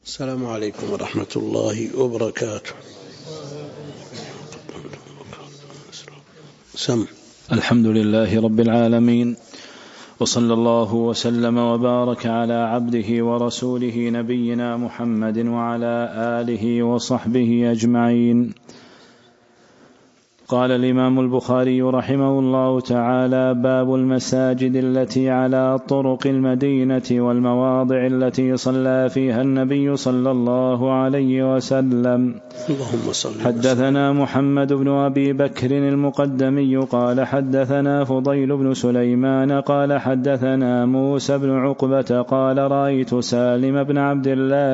السلام عليكم ورحمة الله وبركاته. الحمد لله رب العالمين، وصلى الله وسلم وبارك على عبده ورسوله نبينا محمد وعلى آله وصحبه أجمعين. قال الإمام البخاري رحمه الله تعالى: باب المساجد التي على طرق المدينة والمواضع التي صلى فيها النبي صلى الله عليه وسلم. حدثنا محمد بن أبي بكر المقدمي قال حدثنا فضيل بن سليمان قال حدثنا موسى بن عقبة قال رأيت سالم بن عبد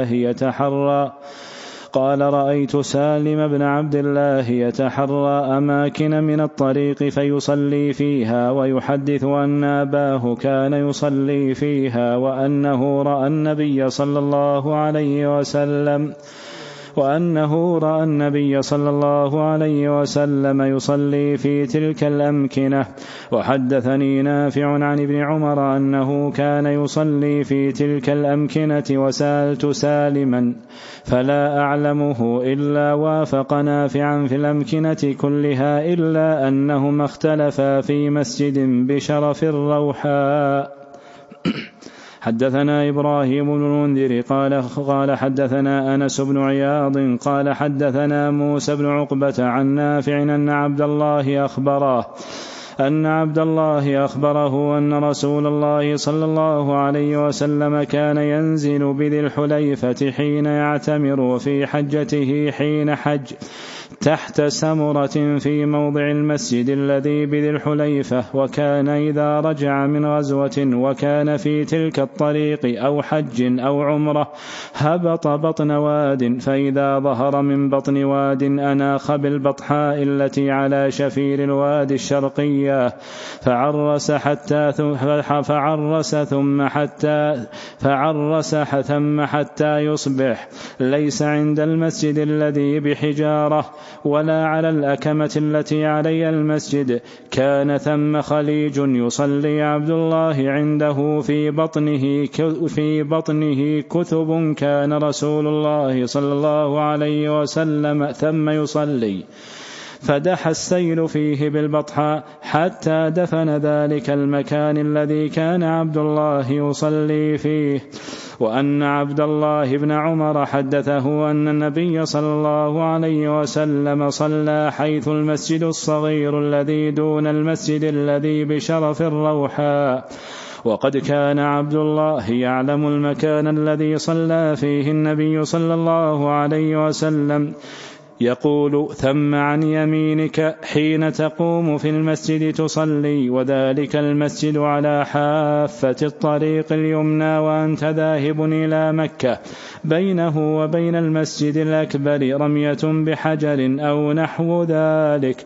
الله يتحرى أماكن من الطريق فيصلي فيها، ويحدث أن أباه كان يصلي فيها، وأنه رأى النبي صلى الله عليه وسلم يصلي في تلك الأمكنة. وحدثني نافع عن ابن عمر أنه كان يصلي في تلك الأمكنة، وسألت سالما فلا أعلمه إلا وافق نافعا في الأمكنة كلها، إلا أنهما اختلفا في مسجد بشرف الروحاء. حدثنا إبراهيم بن المنذر قال حدثنا أنس بن عياض قال حدثنا موسى بن عقبة عن نافع أن عبد الله أخبره أن رسول الله صلى الله عليه وسلم كان ينزل بذي الحليفة حين يعتمر في حجته حين حج تحت سمرة في موضع المسجد الذي بذي الحليفة، وكان إذا رجع من غزوة وكان في تلك الطريق أو حج أو عمرة هبط بطن واد، فإذا ظهر من بطن واد أناخ بالبطحاء التي على شفير الوادي الشرقية فعرس ثم حتى يصبح، ليس عند المسجد الذي بحجارة ولا على الأكمة التي علي المسجد. كان ثم خليج يصلي عبد الله عنده في بطنه كثب، كان رسول الله صلى الله عليه وسلم ثم يصلي، فدح السيل فيه بالبطحاء حتى دفن ذلك المكان الذي كان عبد الله يصلي فيه. وأن عبد الله بن عمر حدثه أن النبي صلى الله عليه وسلم صلى حيث المسجد الصغير الذي دون المسجد الذي بشرف الروحاء، وقد كان عبد الله يعلم المكان الذي صلى فيه النبي صلى الله عليه وسلم، يقول: ثم عن يمينك حين تقوم في المسجد تصلي، وذلك المسجد على حافة الطريق اليمنى، وأنت ذاهب إلى مكة، بينه وبين المسجد الأكبر رمية بحجر أو نحو ذلك.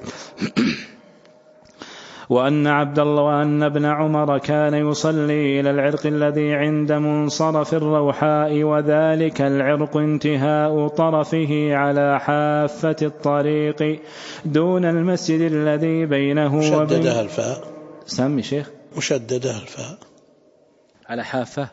وأن ابن عمر كان يصلي إلى العرق الذي عند منصرف الروحاء، وذلك العرق انتهاء طرفه على حافة الطريق دون المسجد الذي بينه مشددها الفاء. سمي شيخ. مشددها الفاء على حافة.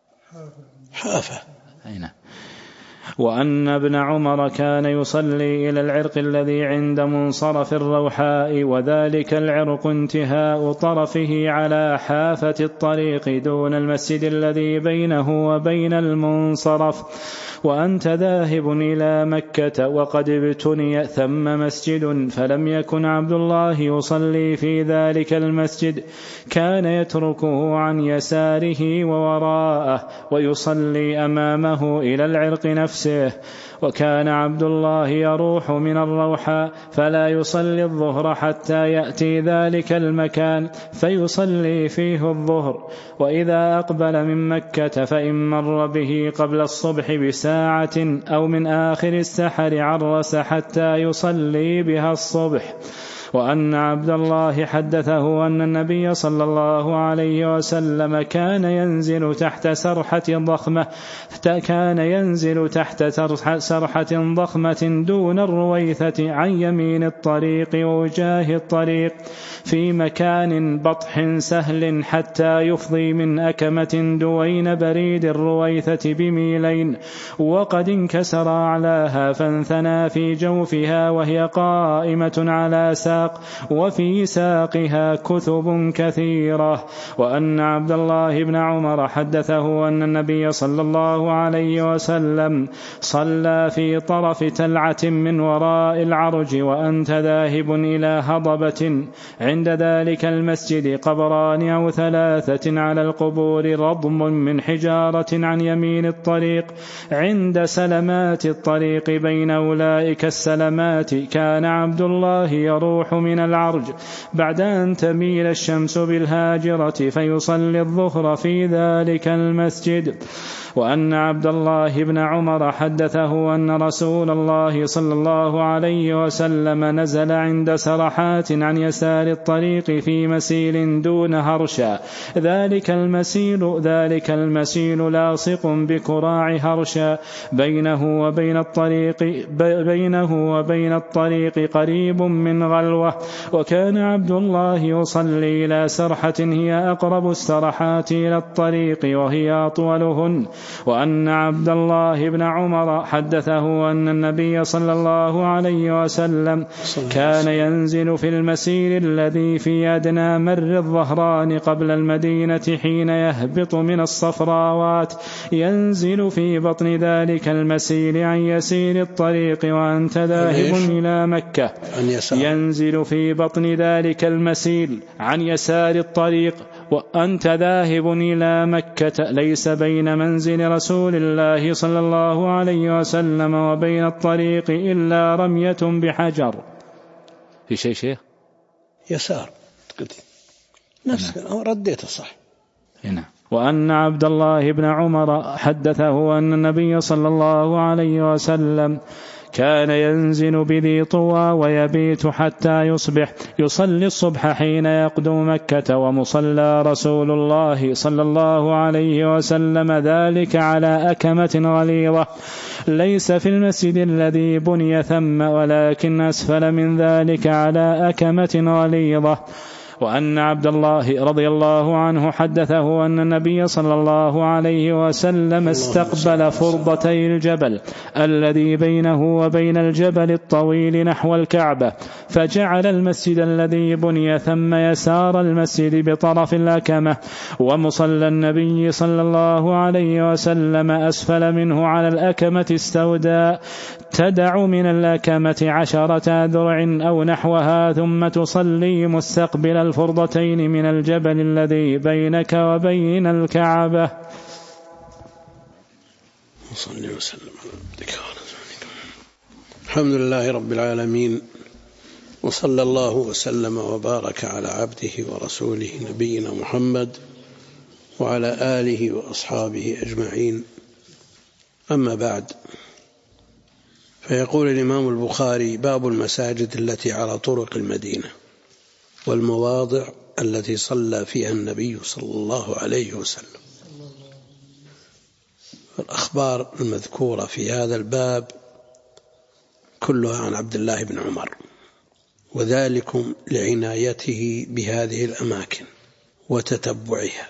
أين؟ وأن ابن عمر كان يصلي إلى العرق الذي عند منصرف الروحاء، وذلك العرق انتهاء طرفه على حافة الطريق دون المسجد الذي بينه وبين المنصرف، وأنت ذاهب إلى مكة وقد ابتني ثم مسجد، فلم يكن عبد الله يصلي في ذلك المسجد، كان يتركه عن يساره ووراءه ويصلي أمامه إلى العرق نفسه. وكان عبد الله يروح من الروحاء فلا يصلي الظهر حتى يأتي ذلك المكان فيصلي فيه الظهر، وإذا أقبل من مكة فإن مر به قبل الصبح بساعة أو من آخر السحر عرس حتى يصلي بها الصبح. وأن عبد الله حدثه أن النبي صلى الله عليه وسلم كان ينزل تحت سرحة ضخمة دون الرويثة عن يمين الطريق ووجاه الطريق في مكان بطح سهل حتى يفضي من أكمة دوين بريد الرويثة بميلين، وقد انكسر أعلاها فانثنى في جوفها وهي قائمة على ساق، وفي ساقها كثب كثيرة. وأن عبد الله بن عمر حدثه أن النبي صلى الله عليه وسلم صلى في طرف تلعة من وراء العرج وأنت ذاهب إلى هضبة عند ذلك المسجد قبران أو 3 على القبور رضم من حجارة عن يمين الطريق عند سلمات الطريق بين أولئك السلمات كان عبد الله يروح من العرج بعد أن تميل الشمس بالهاجرة فيصلي الظهر في ذلك المسجد. وأن عبد الله بن عمر حدثه أن رسول الله صلى الله عليه وسلم نزل عند سرحات عن يسار الطريق في مسيل دون هرشا، ذلك المسيل لاصق بكراع هرشا بينه وبين الطريق قريب من غلوة. وكان عبد الله يصلي إلى سرحة هي أقرب السرحات إلى الطريق وهي أطولهن. وأن عبد الله بن عمر حدثه أن النبي صلى الله عليه وسلم كان ينزل في المسير الذي في أدنى مر الظهران قبل المدينة حين يهبط من الصفراوات، ينزل في بطن ذلك المسير عن يسير الطريق وأنت ذاهب إلى مكة. ينزل في بطن ذلك المسير عن يسار الطريق وأنت ذاهب إلى مكة، ليس بين منزل رسول الله صلى الله عليه وسلم وبين الطريق إلا رمية بحجر. في شيء يسار نفس رديته صح. هنا. وأن عبد الله بن عمر حدثه أن النبي صلى الله عليه وسلم كان ينزل بذي طوى ويبيت حتى يصبح، يصلي الصبح حين يقدم مكة، ومصلى رسول الله صلى الله عليه وسلم ذلك على أكمة غليظة ليس في المسجد الذي بني ثم ولكن أسفل من ذلك على أكمة غليظة. وأن عبد الله رضي الله عنه حدثه أن النبي صلى الله عليه وسلم استقبل فرضتي الجبل الذي بينه وبين الجبل الطويل نحو الكعبة، فجعل المسجد الذي بني ثم يسار المسجد بطرف الأكمة، ومصلى النبي صلى الله عليه وسلم أسفل منه على الأكمة استوداء تدع من الأكمة 10 أذرع أو نحوها، ثم تصلي مستقبل الفرضتين من الجبل الذي بينك وبين الكعبة. صلى وسلم على عبدك ورسولك. الحمد لله رب العالمين، وصلى الله وسلم وبارك على عبده ورسوله نبينا محمد وعلى آله وأصحابه أجمعين. أما بعد، فيقول الإمام البخاري: باب المساجد التي على طرق المدينة والمواضع التي صلى فيها النبي صلى الله عليه وسلم. الأخبار المذكورة في هذا الباب كلها عن عبد الله بن عمر، وذلكم لعنايته بهذه الأماكن وتتبعها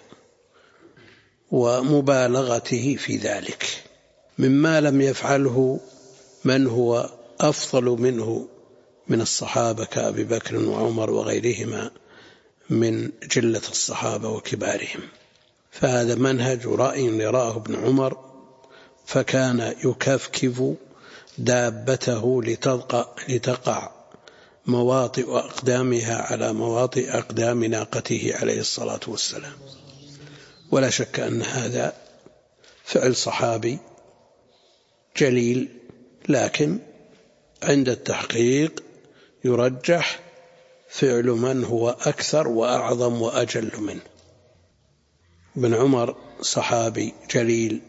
ومبالغته في ذلك، مما لم يفعله من هو أفضل منه من الصحابة كأبي بكر وعمر وغيرهما من جلة الصحابة وكبارهم. فهذا منهج رأي يراه ابن عمر، فكان يكفكف دابته لتقع مواطئ أقدامها على مواطئ أقدام ناقته عليه الصلاة والسلام. ولا شك أن هذا فعل صحابي جليل، لكن عند التحقيق يرجح فعل من هو أكثر وأعظم وأجل منه. ابن عمر صحابي جليل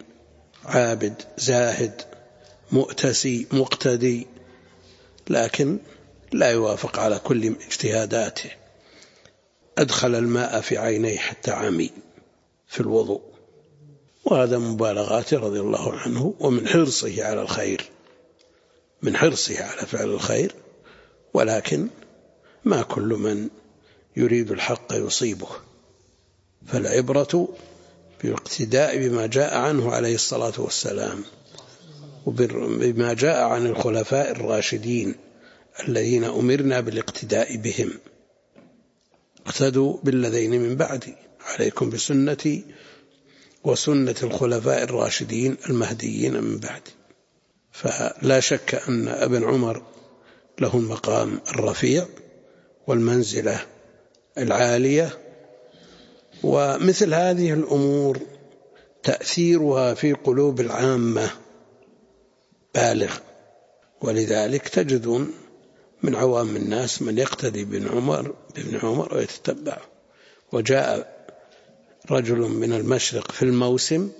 عابد زاهد مؤتسي مقتدي، لكن لا يوافق على كل اجتهاداته. أدخل الماء في عينيه حتى عمي في الوضوء، وهذا مبالغات رضي الله عنه، ومن حرصه على الخير، من حرصه على فعل الخير. ولكن ما كل من يريد الحق يصيبه، فالعبرة بالاقتداء بما جاء عنه عليه الصلاة والسلام، وبما جاء عن الخلفاء الراشدين الذين أمرنا بالاقتداء بهم. اقتدوا بالذين من بعدي، عليكم بسنتي وسنة الخلفاء الراشدين المهديين من بعدي. فلا شك أن ابن عمر له المقام الرفيع والمنزلة العالية، ومثل هذه الأمور تأثيرها في قلوب العامة بالغ، ولذلك تجدون من عوام الناس من يقتدي بابن عمر ويتتبعه. وجاء رجل من المشرق في الموسم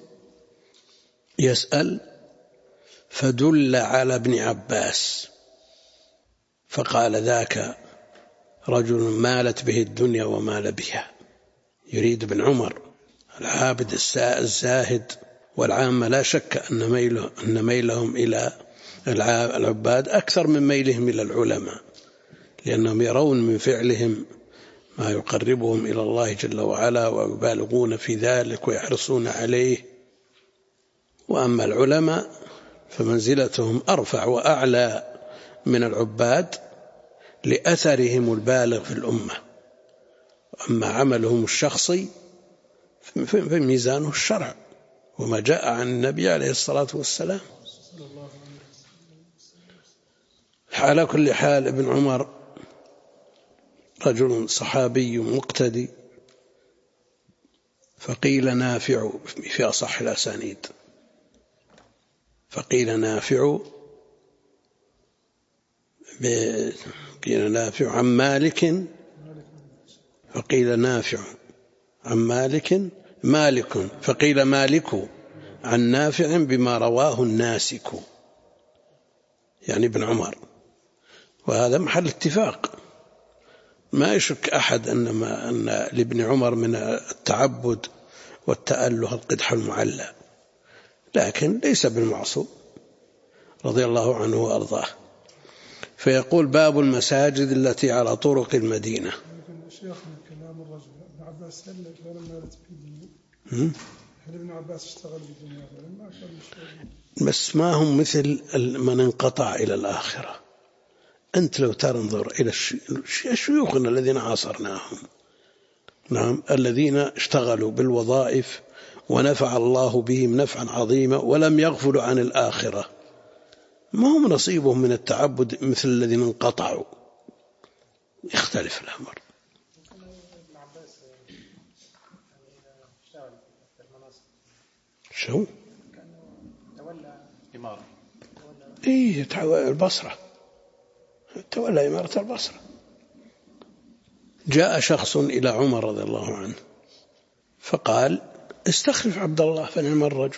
يسأل فدل على ابن عباس، فقال ذاك رجل مالت به الدنيا ومال بها، يريد ابن عمر العابد الزاهد. والعامة لا شك أن ميلهم إلى العباد أكثر من ميلهم إلى العلماء، لأنهم يرون من فعلهم ما يقربهم إلى الله جل وعلا، ويبالغون في ذلك ويحرصون عليه. وأما العلماء فمنزلتهم أرفع وأعلى من العباد لأثرهم البالغ في الأمة. أما عملهم الشخصي فميزانه الشرع وما جاء عن النبي عليه الصلاة والسلام. على كل حال ابن عمر رجل صحابي مقتدي، فقيل نافع في أصح الأسانيد، فقيل نافع عن مالك، فقيل نافع عن مالك فقيل مالك عن نافع بما رواه الناسك، يعني ابن عمر. وهذا محل اتفاق، ما يشك أحد أن لابن عمر من التعبد والتأله القدح المعلى، لكن ليس بالمعصوم رضي الله عنه وأرضاه. فيقول باب المساجد التي على طرق المدينة. كلام الرجل ابن عباس هل ابن عباس اشتغل بالدنيا ما كان، بس ما هم مثل من انقطع إلى الآخرة. أنت لو تنظر إلى شيوخنا الذين عاصرناهم، نعم، الذين اشتغلوا بالوظائف ونفع الله بهم نفعا عظيما ولم يغفلوا عن الآخرة، ما هم نصيبهم من التعبد مثل الذين انقطعوا. يختلف الأمر. شو؟ تولى إمارة. إيه، البصرة، تولى إمارة البصرة. جاء شخص إلى عمر رضي الله عنه فقال استخلف عبد الله فنعم الرجل.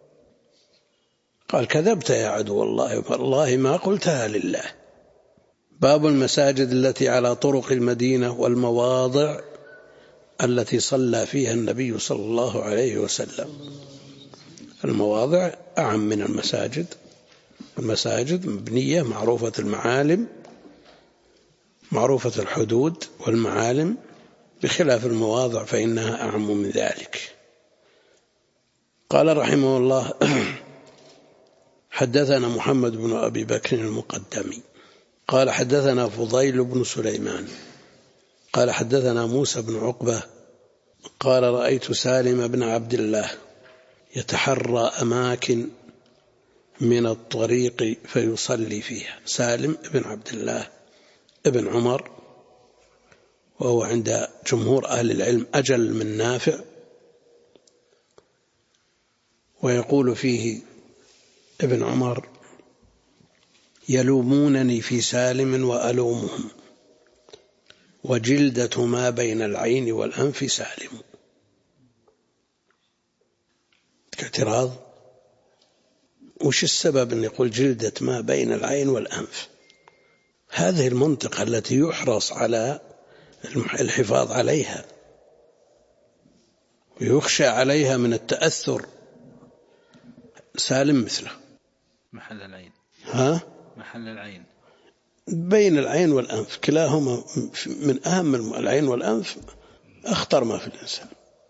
قال كذبت يا عدو الله، والله ما قلتها لله. باب المساجد التي على طرق المدينة والمواضع التي صلى فيها النبي صلى الله عليه وسلم. المواضع أعم من المساجد. المساجد مبنية معروفة المعالم، معروفة الحدود والمعالم، بخلاف المواضع فإنها أعم من ذلك. قال رحمه الله حدثنا محمد بن أبي بكر المقدمي قال حدثنا فضيل بن سليمان قال حدثنا موسى بن عقبة قال رأيت سالم بن عبد الله يتحرى أماكن من الطريق فيصلي فيها. سالم بن عبد الله ابن عمر، وهو عند جمهور أهل العلم أجل من نافع. ويقول فيه ابن عمر يلومونني في سالم وألومهم، وجلدة ما بين العين والأنف سالم. اعتراض، وش السبب أن يقول جلدة ما بين العين والأنف؟ هذه المنطقة التي يحرص على الحفاظ عليها ويخشى عليها من التأثر، سالم مثله. محل العين. محل العين بين العين والأنف، كلاهما من أهم العين والأنف أخطر ما في الإنسان،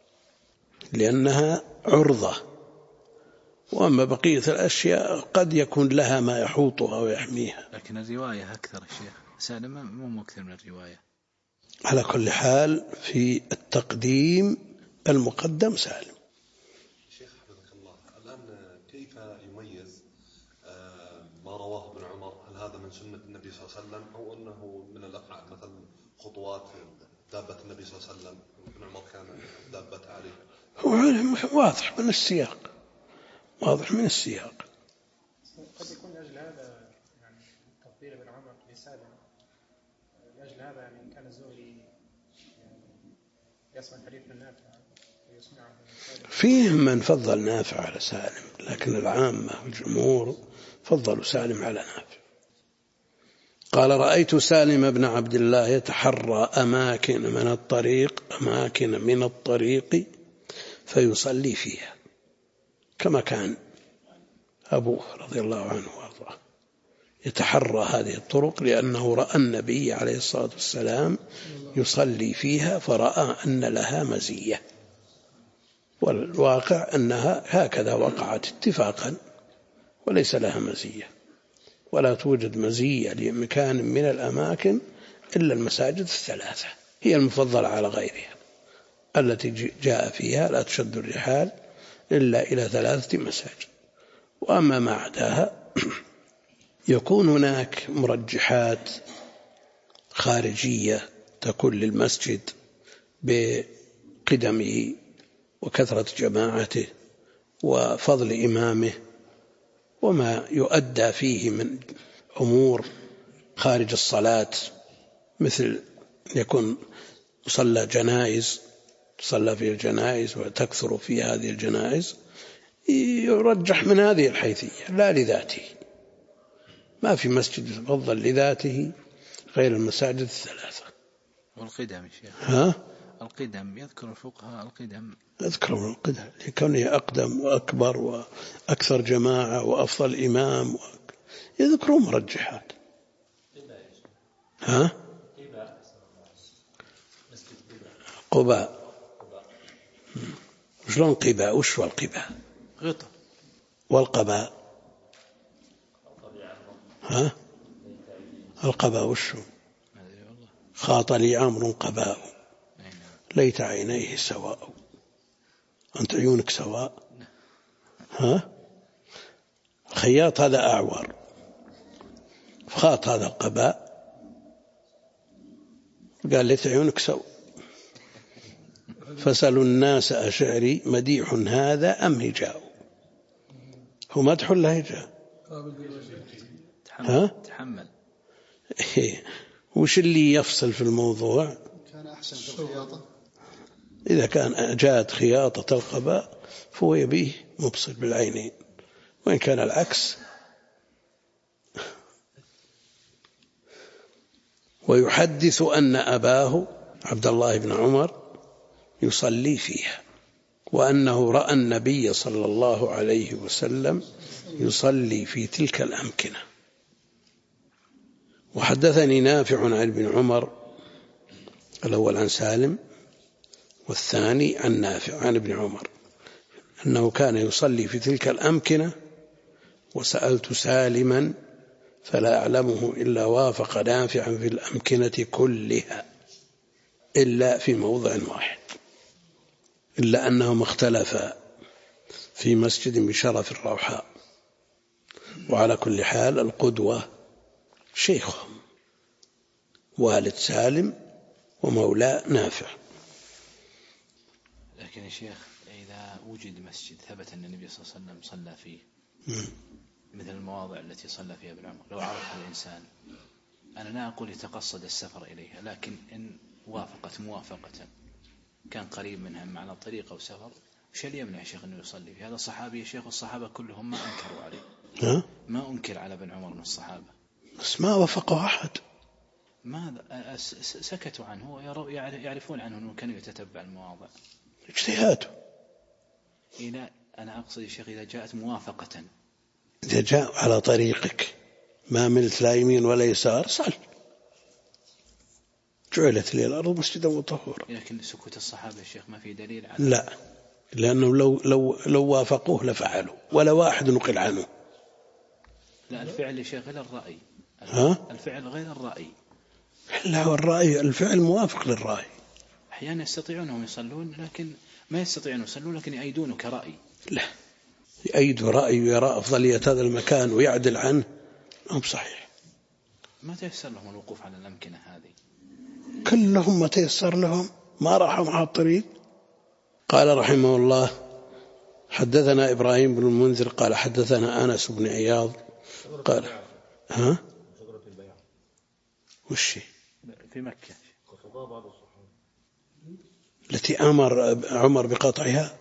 لأنها عرضة. وأما بقية الأشياء قد يكون لها ما يحوطها ويحميها. لكن الرواية أكثر الشيخ سالم، مو أكثر من الرواية. على كل حال في التقديم المقدم سالم. شيخ حفظك الله، الآن كيف يميز ما رواه ابن عمر؟ هل هذا من سنة النبي صلى الله عليه وسلم أو أنه من الأفعال، مثل خطوات دابة النبي صلى الله عليه وسلم؟ ابن عمر كان دابة عليه. هو واضح من السياق، واضح من السياق. قد يكون أجل هذا يعني تفضيل ابن عمر لسالم، لأجل هذا يعني كان الزهري يعني يسمع الحديث من نافع ويسمعه من سالم. فيهم من فضل نافع على سالم، لكن العامة والجمهور فضلوا سالم على نافع. قال: رأيت سالم بن عبد الله يتحرى أماكن من الطريق فيصلي فيها، كما كان أبوه رضي الله عنه وارضاه يتحرى هذه الطرق، لأنه رأى النبي عليه الصلاة والسلام يصلي فيها فرأى أن لها مزية، والواقع أنها هكذا وقعت اتفاقا، وليس لها مزية، ولا توجد مزية لمكان من الأماكن إلا المساجد الثلاثة، هي المفضلة على غيرها، التي جاء فيها لا تشد الرحال إلا إلى 3 مساجد. وأما ما عداها يكون هناك مرجحات خارجية تكون للمسجد بقدمه وكثرة جماعته وفضل إمامه، وما يؤدى فيه من أمور خارج الصلاة، مثل يكون صلى جنائز، صلى في الجنائز وتكثر في هذه الجنائز، يرجح من هذه الحيثية لا لذاته. ما في مسجد يفضل لذاته غير المساجد الثلاثة. والقدم شيخ، القدم يذكر الفقهاء القدم، يذكرون القدم لكونه أقدم وأكبر وأكثر جماعة وأفضل إمام، يذكرون مرجحات. قباء. شلون قباء؟ وش هو القباء؟ غطاء. والقباء؟ القباء وش هو؟ خاط لي عمرو قباء ليت عينيه سواء. أنت عيونك سواء؟ الخياط هذا أعور، خاط هذا القباء قال ليت عيونك سواء. فسألوا الناس أشعري مديح هذا أم هجاء؟ هو مدح ولا هجاء؟ تحمل. وش اللي يفصل في الموضوع؟ كان أحسن في الخياطة. إذا كان جاءت خياطة القباء فهو يبيه مبصر بالعينين، وإن كان العكس. ويحدث أن أباه عبد الله بن عمر يصلي فيها، وأنه رأى النبي صلى الله عليه وسلم يصلي في تلك الأمكنة. وحدثني نافع عن ابن عمر، الأول عن سالم والثاني عن نافع عن ابن عمر، أنه كان يصلي في تلك الأمكنة، وسألت سالما فلا أعلمه إلا وافق نافعا في الأمكنة كلها إلا في موضع واحد، إلا أنهم اختلفا في مسجد بشرف الروحاء. وعلى كل حال القدوة شيخهم والد سالم ومولاه نافع. لكن يا شيخ إذا وجد مسجد ثبت أن النبي صلى الله عليه وسلم صلى فيه مثل المواضع التي صلى فيها ابن عمر، لو عرفها الإنسان، أنا لا أقول يتقصد السفر إليها، لكن إن وافقت موافقة كان قريب منها على طريق أو سفر، وش اللي يمنع شيخ أنه يصلي في هذا؟ الصحابي يا شيخ والصحابة كلهم ما أنكروا عليه، ما أنكر على ابن عمر من الصحابة، بس ما وافقه أحد. ماذا سكتوا عنه يعرفون عنه أنه كانوا يتتبع المواضع؟ اجتهاده. إلى أنا أقصد يا شيخ إذا جاءت موافقة، إذا جاء على طريقك ما ملت لا يمين ولا يسار صل. جعلت لي الأرض مسجدا وطهورا. لكن سكوت الصحابة يا شيخ ما في دليل على لا، لأنه لو وافقوه لفعلوا ولا واحد نقل عنه. لا الفعل يا شيخ غير الرأي. الفعل غير الرأي. لا، هو الرأي الفعل موافق للرأي. أحيانا يستطيعون أن يصلون لكن ما يستطيعون أن يصلون لكن يأيدونه كرأي. لا، يأيد رأي ويرى أفضلية هذا المكان ويعدل عنه هم صحيح. ما تيسر لهم الوقوف على الأمكنة هذه؟ كلهم ما تيسر لهم، ما راحوا مع الطريق. قال رحمه الله حدثنا إبراهيم بن المنذر قال حدثنا أنس بن عياض قال وش في مكة التي أمر عمر بقطعها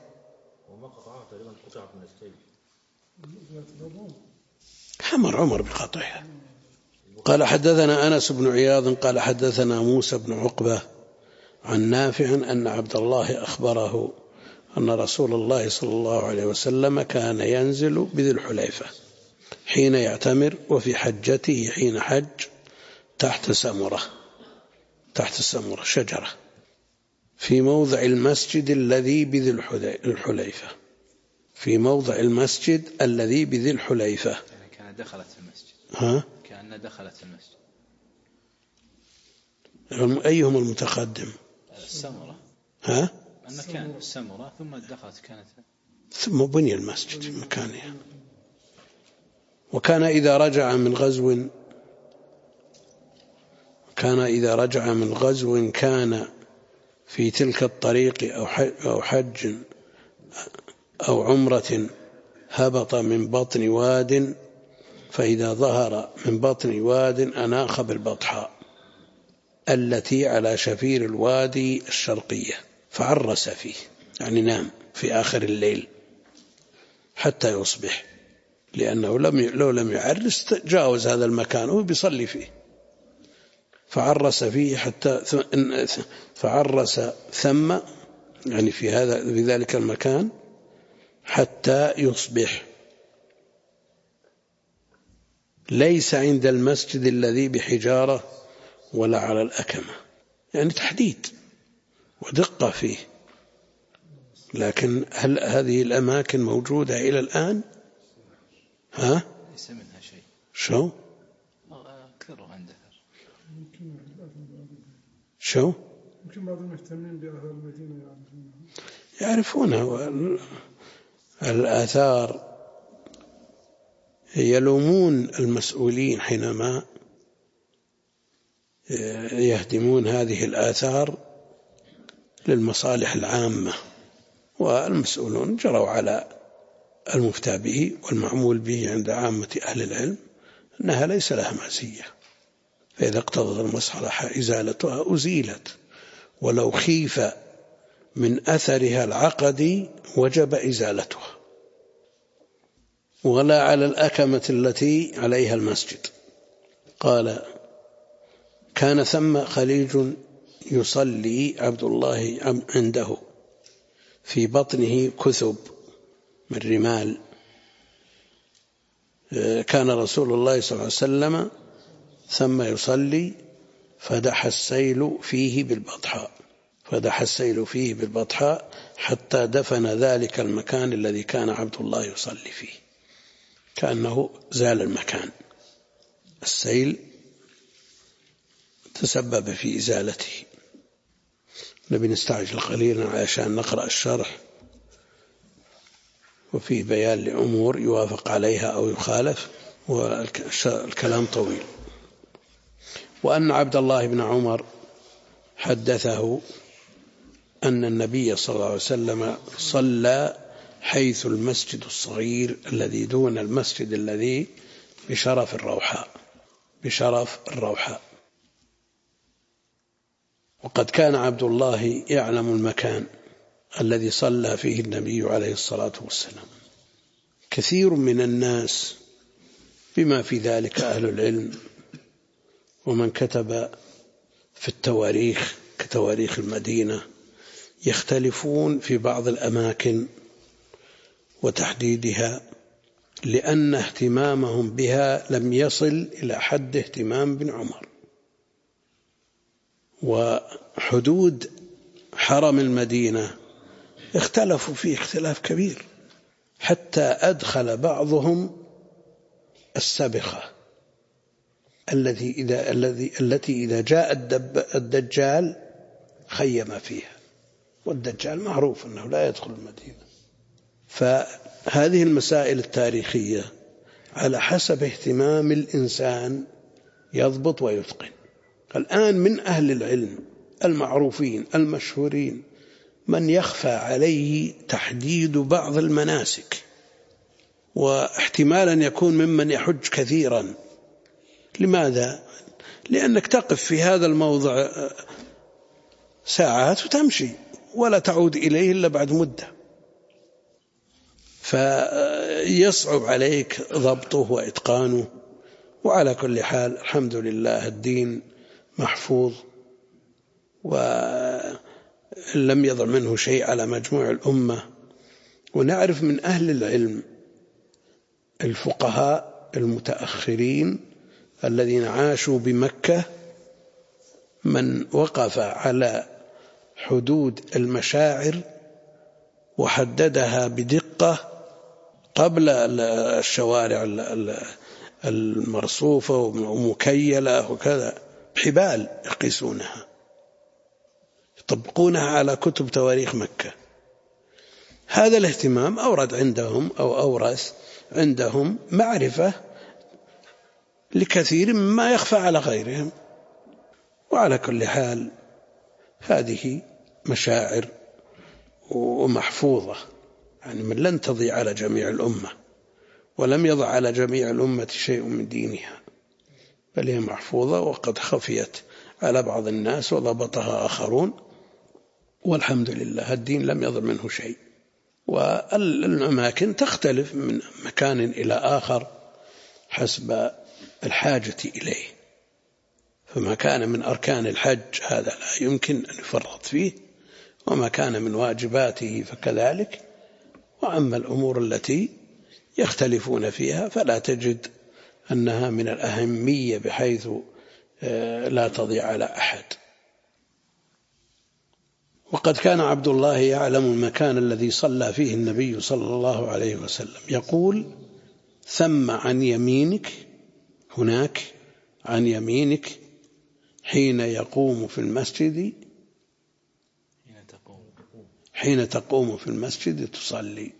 أمر عمر بقطعها. قال حدثنا أنس بن عياض قال حدثنا موسى بن عقبة عن نافع أن عبد الله أخبره أن رسول الله صلى الله عليه وسلم كان ينزل بذي الحليفة حين يعتمر وفي حجته حين حج تحت سمرة شجرة في موضع المسجد الذي بذي الحليفة، في موضع المسجد الذي بذي الحليفة. يعني كان دخلت المسجد. كأن دخلت المسجد. أيهم المتقدم؟ السمرة. المكان السمرة ثم دخلت كانت ثم بني المسجد في مكانها. وكان إذا رجع من غزو كان في تلك الطريق أو حج أو عمرة هبط من بطن واد، فإذا ظهر من بطن واد أناخ بالبطحاء التي على شفير الوادي الشرقية فعرس فيه، يعني نام في آخر الليل حتى يصبح، لأنه لو لم يعرس تجاوز هذا المكان وهو بيصلي فيه. فعرس فيه فعرس ثم يعني في ذلك المكان حتى يصبح، ليس عند المسجد الذي بحجارة ولا على الأكمة، يعني تحديد ودقة فيه. لكن هل هذه الأماكن موجودة إلى الآن؟ ليس منها شيء. شو؟ أكثرها اندثر. شو؟ يمكن بعضهم مهتمين بأهل المدينة يعرفونها. الآثار يلومون المسؤولين حينما يهدمون هذه الآثار للمصالح العامة، والمسؤولون جروا على المفتى به والمعمول به عند عامة أهل العلم أنها ليس لها مزية، فإذا اقتضت المصلحة إزالتها أزيلت، ولو خيف من أثرها العقدي وجب إزالتها، ولا على الأكمة التي عليها المسجد. قال كان ثم خليج يصلي عبد الله عنده في بطنه كثب من رمال. كان رسول الله صلى الله عليه وسلم ثم يصلي فدح السيل فيه بالبطحاء حتى دفن ذلك المكان الذي كان عبد الله يصلي فيه، كأنه زال المكان، السيل تسبب في إزالته. نبي نستعجل قليلا عشان نقرأ الشرح، وفيه بيان لأمور يوافق عليها أو يخالف، والكلام طويل. وأن عبد الله بن عمر حدثه أن النبي صلى الله عليه وسلم صلى حيث المسجد الصغير الذي دون المسجد الذي بشرف الروحاء. وقد كان عبد الله يعلم المكان الذي صلى فيه النبي عليه الصلاة والسلام. كثير من الناس بما في ذلك أهل العلم ومن كتب في التواريخ كتواريخ المدينة يختلفون في بعض الأماكن وتحديدها، لأن اهتمامهم بها لم يصل إلى حد اهتمام ابن عمر. وحدود حرم المدينة اختلفوا فيه اختلاف كبير، حتى أدخل بعضهم السبخة التي إذا جاء الدجال خيم فيها، والدجال معروف أنه لا يدخل المدينة. فهذه المسائل التاريخية على حسب اهتمام الإنسان يضبط ويتقن. الآن من أهل العلم المعروفين المشهورين من يخفى عليه تحديد بعض المناسك، واحتمالا يكون ممن يحج كثيرا. لماذا؟ لأنك تقف في هذا الموضع ساعات وتمشي ولا تعود إليه إلا بعد مدة، فيصعب عليك ضبطه وإتقانه. وعلى كل حال الحمد لله الدين محفوظ ولم يضع منه شيء على مجموع الأمة. ونعرف من أهل العلم الفقهاء المتأخرين الذين عاشوا بمكة من وقف على حدود المشاعر وحددها بدقة قبل الشوارع المرصوفة ومكيلة وكذا، بحبال يقيسونها يطبقونها على كتب تواريخ مكة. هذا الاهتمام أورد عندهم أو أورث عندهم معرفة لكثير مما يخفى على غيرهم. وعلى كل حال هذه مشاعر ومحفوظة، يعني من لن تضيع على جميع الأمة، ولم يضع على جميع الأمة شيء من دينها، بل هي محفوظة وقد خفيت على بعض الناس وضبطها آخرون، والحمد لله الدين لم يضع منه شيء. والأماكن تختلف من مكان إلى آخر حسب الحاجة إليه، فما كان من أركان الحج هذا لا يمكن أن يفرط فيه، وما كان من واجباته فكذلك. وأما الأمور التي يختلفون فيها فلا تجد أنها من الأهمية بحيث لا تضيع على أحد. وقد كان عبد الله يعلم المكان الذي صلى فيه النبي صلى الله عليه وسلم، يقول: ثم عن يمينك، هناك عن يمينك حين يقوم في المسجد، حين تقوم في المسجد تصلي.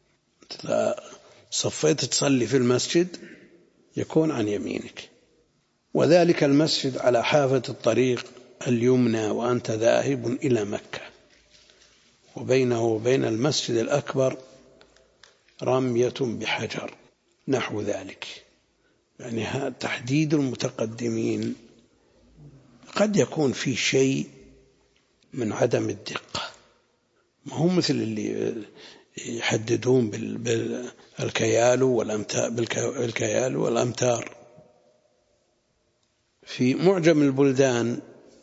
صفيت تصلي في المسجد يكون عن يمينك، وذلك المسجد على حافة الطريق اليمنى وأنت ذاهب إلى مكة، وبينه وبين المسجد الأكبر رمية بحجر نحو ذلك. يعني هذا تحديد المتقدمين قد يكون في شيء من عدم الدقة، ما هم مثل اللي يحددون بالكيال والأمتار. في معجم البلدان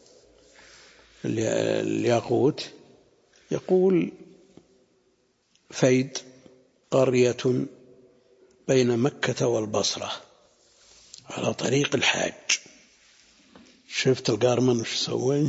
الياقوت يقول: فيد قرية بين مكة والبصرة على طريق الحاج. شفت القارمن وش سوي؟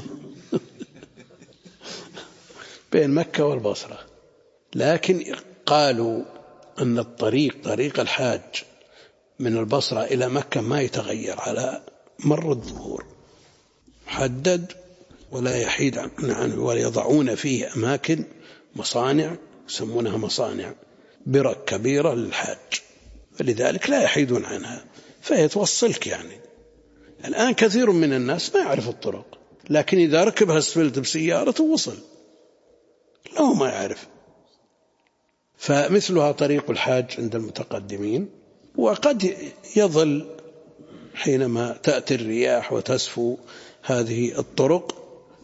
بين مكة والبصرة، لكن قالوا أن طريق الحاج من البصرة إلى مكة ما يتغير على مر الظهور، محدد ولا يحيد عنه، ويضعون فيه أماكن مصانع يسمونها مصانع برك كبيرة للحاج، فلذلك لا يحيدون عنها فيتوصلك. يعني الآن كثير من الناس ما يعرف الطرق، لكن إذا ركب هالسفلت بسيارته وصل له ما يعرف. فمثلها طريق الحاج عند المتقدمين. وقد يظل حينما تأتي الرياح وتسفو هذه الطرق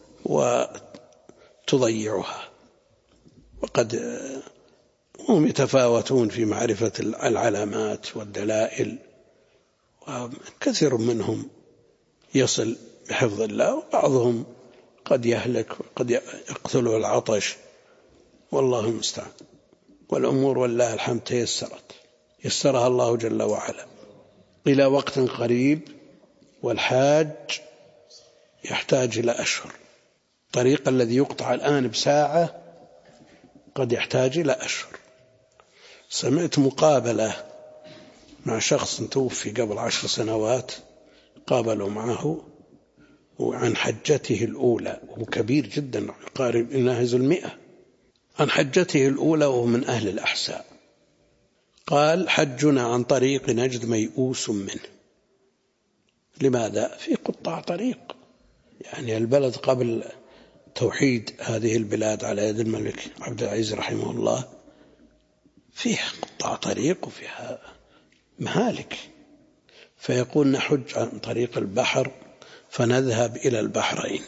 وتضيعها، وقد هم يتفاوتون في معرفة العلامات والدلائل، وكثير منهم يصل بحفظ الله، وبعضهم قد يهلك وقد يقتله العطش، والله المستعان. والأمور والله الحمد يسرها الله جل وعلا إلى وقت قريب، والحاج يحتاج إلى أشهر. الطريق الذي يقطع الآن بساعة قد يحتاج إلى أشهر. سمعت مقابلة مع شخص توفي قبل 10 سنوات، قابلوا معه وعن حجته الأولى، وهو كبير جدا قارب يناهز 100، عن حجته الأولى وهو من أهل الأحساء. قال: حجنا عن طريق نجد ميؤوس منه. لماذا؟ في قطاع طريق، يعني البلد قبل توحيد هذه البلاد على يد الملك عبد العزيز رحمه الله فيها قطاع طريق وفيها مهالك، فيقول: نحج عن طريق البحر فنذهب إلى البحرين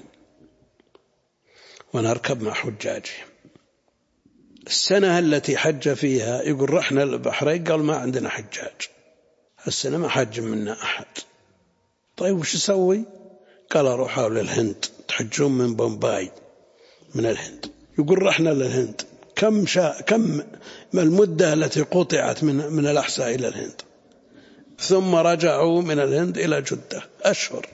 ونركب مع حجاجهم. السنة التي حج فيها يقول: رحنا البحرين، قال: ما عندنا حجاج، السنة ما حج منا أحد. طيب وش يسوي؟ قال: أروح للهند، تحجون من بومباي من الهند. يقول: رحنا للهند، كم المدة التي قطعت من الأحساء إلى الهند، ثم رجعوا من الهند إلى جدة، أشهر.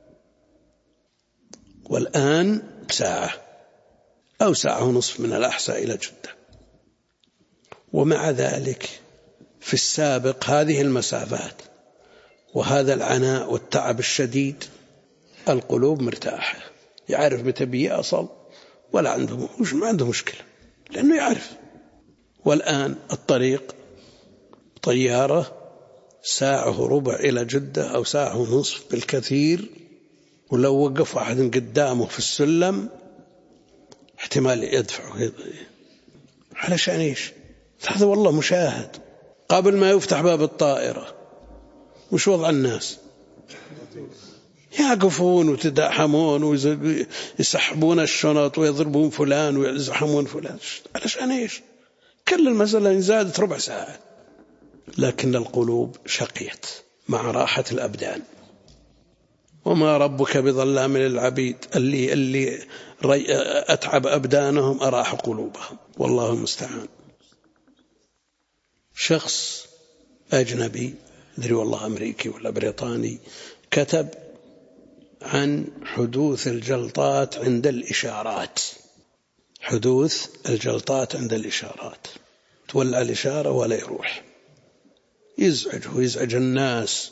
والآن ساعة أو ساعة ونصف من الأحساء إلى جدة. ومع ذلك في السابق هذه المسافات وهذا العناء والتعب الشديد القلوب مرتاحة، يعرف متى أصل ولا ما عنده مشكلة، لأنه يعرف. والآن الطريق طيارة ساعة وربع إلى جدة أو ساعة ونصف بالكثير، ولو وقف واحد قدامه في السلم احتمال يدفعه. علشان إيش؟ هذا والله مشاهد. قبل ما يفتح باب الطائرة وش وضع الناس؟ يقفون وتداحمون ويسحبون الشنط ويضربون فلان ويزحمون فلان. علشان إيش؟ كل المسألة زادت ربع ساعة. لكن القلوب شقيت مع راحة الأبدان. وما ربك بظلام للعبيد، اللي أتعب أبدانهم أراح قلوبهم، والله المستعان. شخص أجنبي أدري والله أمريكي ولا بريطاني كتب عن حدوث الجلطات عند الإشارات. حدوث الجلطات عند الإشارات، تولع الإشارة ولا يروح، يزعجه ويزعج الناس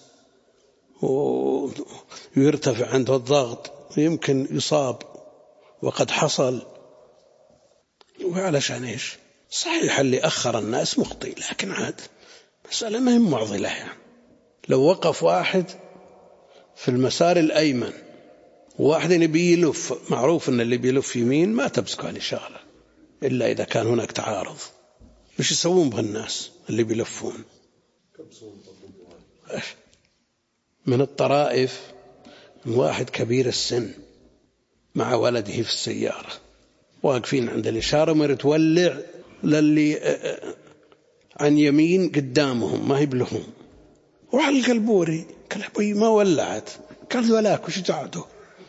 ويرتفع عنده الضغط ويمكن يصاب وقد حصل. وعلشان إيش؟ صحيح اللي أخر الناس مخطئ، لكن عاد مسألة ما هي معضلة. يعني لو وقف واحد في المسار الأيمن وواحد يبي يلف، معروف أن اللي بيلف يمين ما تمسكه الإشارة إلا إذا كان هناك تعارض. وش يسوون بهالناس اللي بيلفون؟ من الطرائف واحد كبير السن مع ولده في السيارة واقفين عند الإشارة ومر تولع للي عن يمين قدامهم ما يبلهم، وعلى القلبوري قال: أبوي ما ولعت. قال: ولاك وش جعده؟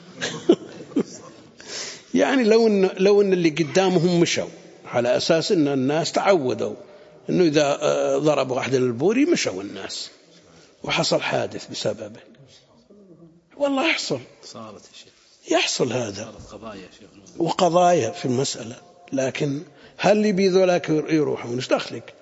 يعني لو ان اللي قدامهم مشوا على أساس أن الناس تعودوا أنه إذا ضربوا أحد البوري مشوا الناس وحصل حادث بسببه. والله يحصل هذا وقضايا في المسألة. لكن هل اللي بيذولاك يروحون؟ ايش دخلك؟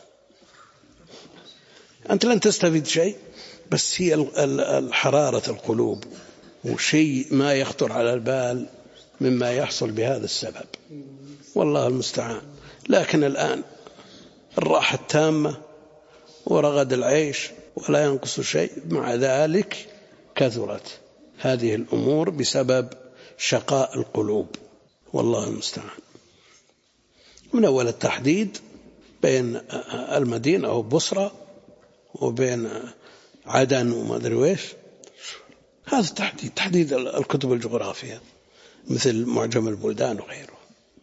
أنت لن تستفيد شيء. بس هي الحرارة القلوب وشيء ما يخطر على البال مما يحصل بهذا السبب، والله المستعان. لكن الآن الراحة التامة ورغد العيش ولا ينقص شيء، مع ذلك كثرت هذه الأمور بسبب شقاء القلوب، والله المستعان. من أول التحديد بين المدينة أو بصرة وبين عدن وما أدري ويش، هذا تحديد الكتب الجغرافية مثل معجم البلدان وغيره.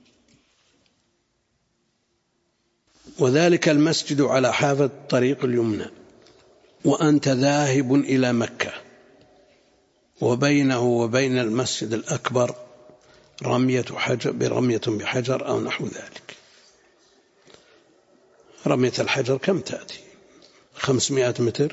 وذلك المسجد على حافة الطريق اليمنى وأنت ذاهب إلى مكة. وبينه وبين المسجد الأكبر برمية بحجر أو نحو ذلك. رمية الحجر كم تأتي؟ 500 متر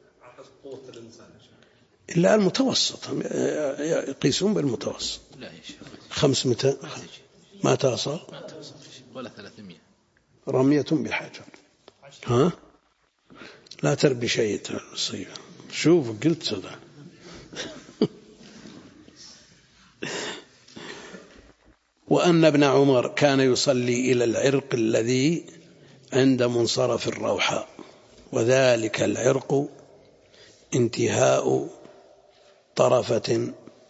إلا المتوسط، يقيسون بالمتوسط. 500 ما تصل ولا 300 رمية بحجر. ها لا تربي شيء تصيب. شوف قلت صدق. وأن ابن عمر كان يصلي إلى العرق الذي عند منصرف الروحاء، وذلك العرق انتهاء طرفه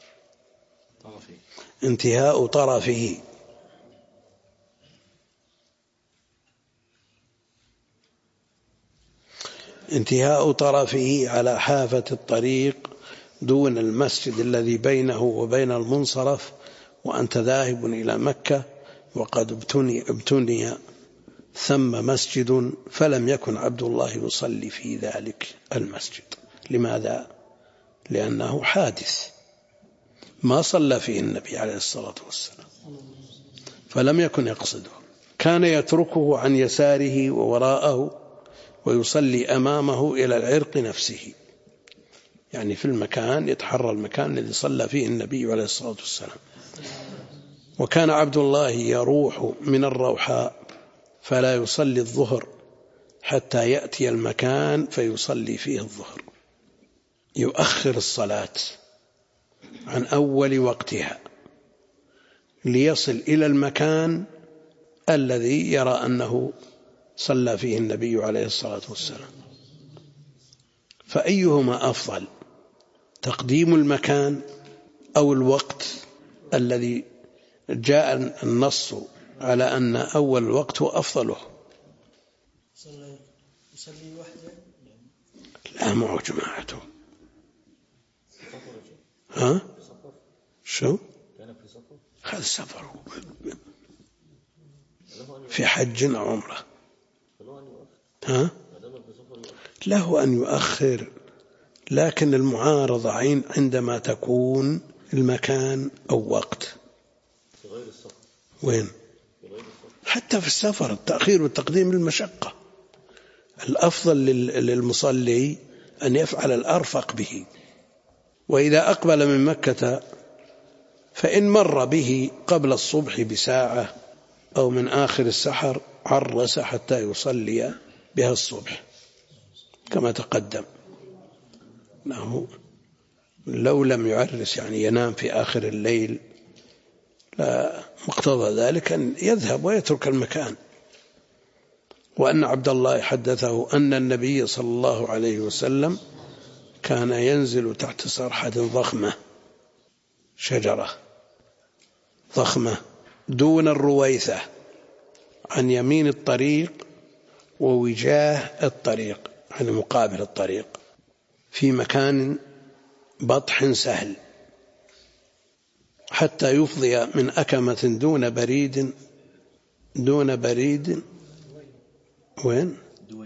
على حافة الطريق دون المسجد الذي بينه وبين المنصرف، وأنت ذاهب إلى مكة وقد ابتني ثم مسجد، فلم يكن عبد الله يصلي في ذلك المسجد. لماذا؟ لأنه حادث ما صلى فيه النبي عليه الصلاة والسلام، فلم يكن يقصده. كان يتركه عن يساره ووراءه ويصلي أمامه إلى العرق نفسه، يعني في المكان يتحرى المكان الذي صلى فيه النبي عليه الصلاة والسلام. وكان عبد الله يروح من الروحاء فلا يصلي الظهر حتى يأتي المكان فيصلي فيه الظهر، يؤخر الصلاة عن أول وقتها ليصل إلى المكان الذي يرى أنه صلى فيه النبي عليه الصلاة والسلام. فأيهما أفضل، تقديم المكان أو الوقت الذي جاء النص على أن أول الوقت هو أفضله؟ يصلي وحده؟ لا، معه جماعته. ها؟ شو؟ هذا سفر في حج أو عمرة. ها؟ له أن يؤخر، لكن المعارضة عندما تكون المكان أو وقت. وين؟ حتى في السفر التأخير والتقديم المشقة. الأفضل للمصلي أن يفعل الأرفق به. وإذا أقبل من مكة فإن مر به قبل الصبح بساعة أو من آخر السحر عرس حتى يصلي بها الصبح كما تقدم. لو لم يعرس يعني ينام في آخر الليل، لا، مقتضى ذلك أن يذهب ويترك المكان. وأن عبد الله حدثه أن النبي صلى الله عليه وسلم كان ينزل تحت صرحة ضخمة، شجرة ضخمة دون الرويثة، عن يمين الطريق ووجاه الطريق، عن مقابل الطريق، في مكان بطح سهل، حتى يفضي من أكمة دون بريد وين؟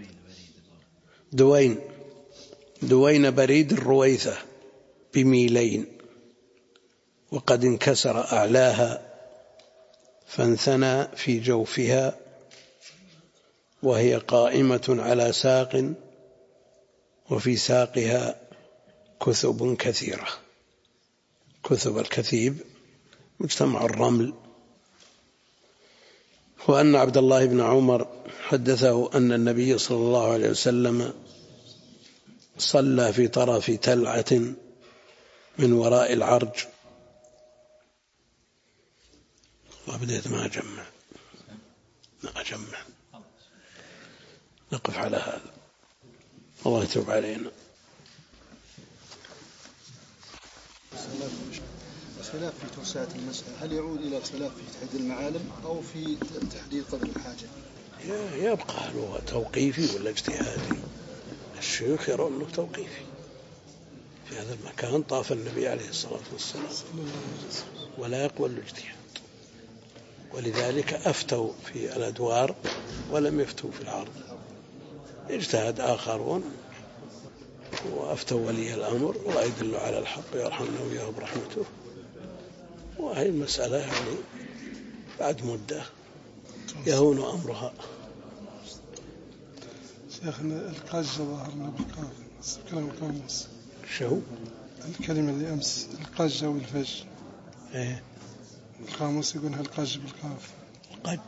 دوين بريد الرويثة بميلين، وقد انكسر أعلاها فانثنى في جوفها، وهي قائمة على ساق، وفي ساقها كثب كثيرة. كثب الكثيب مجتمع الرمل. وأن عبد الله بن عمر حدثه أن النبي صلى الله عليه وسلم صلى في طرف تلعة من وراء العرج. وبدأت ما أجمع نقف على هذا، الله يتوب علينا. خلاف في توسعة المسألة، هل يعود إلى خلاف في تحديد المعالم أو في تحديد قدر الحاجة؟ يبقى هل هو توقيفي ولا اجتهادي؟ الشيوخ يرون أنه توقيفي. في هذا المكان طاف النبي عليه الصلاة والسلام ولا يقبل الاجتهاد، ولذلك أفتوا في الأدوار ولم يفتوا في العرض. اجتهد آخرون وأفتوا ولي الأمر الله يدل على الحق يرحمنا وياه برحمته. وهي المسألة يعني بعد مدة يهون أمرها. شيخنا القاج ظهرنا بالقاف كلام القاموس. شو الكلمة اللي أمس القاج أو الفج؟ إيه القاموس يقولها القاج بالقاف. قج.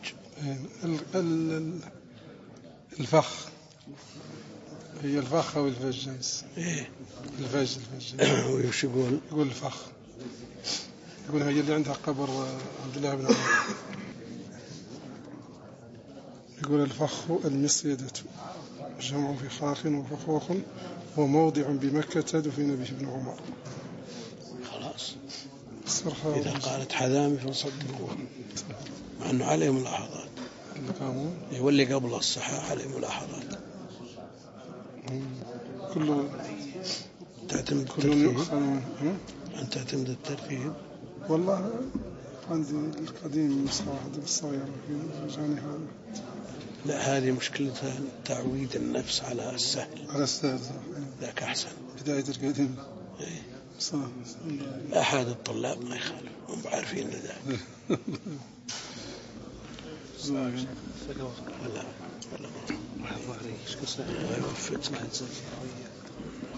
الفخ هي الفخ أو الفج أمس. إيه الفج. ويش يقول؟ يقول الفخ. يقول هي اللي عندها قبر عبد الله بن عمر. يقول الفخ المصيدة جمع فخاخ وفخوخ وموضع بمكة دفن به ابن عمر. خلاص إذا قالت حذامي فصدقوه مع أنه عليه ملاحظات. يولي قبل الصحاح عليه ملاحظات. كله تعتمد الترتيب. أنت تعتمد الترتيب. والله عندي القديم نسخة واحدة بالصغيرة جاني هذا. لا هذه مشكلتها تعويد النفس على السهل. على السهل ذاك أحسن. بداية القديم. إيه. صح. أحد الطلاب ما يخالف هم عارفين ذلك. ولا الله يوفقك.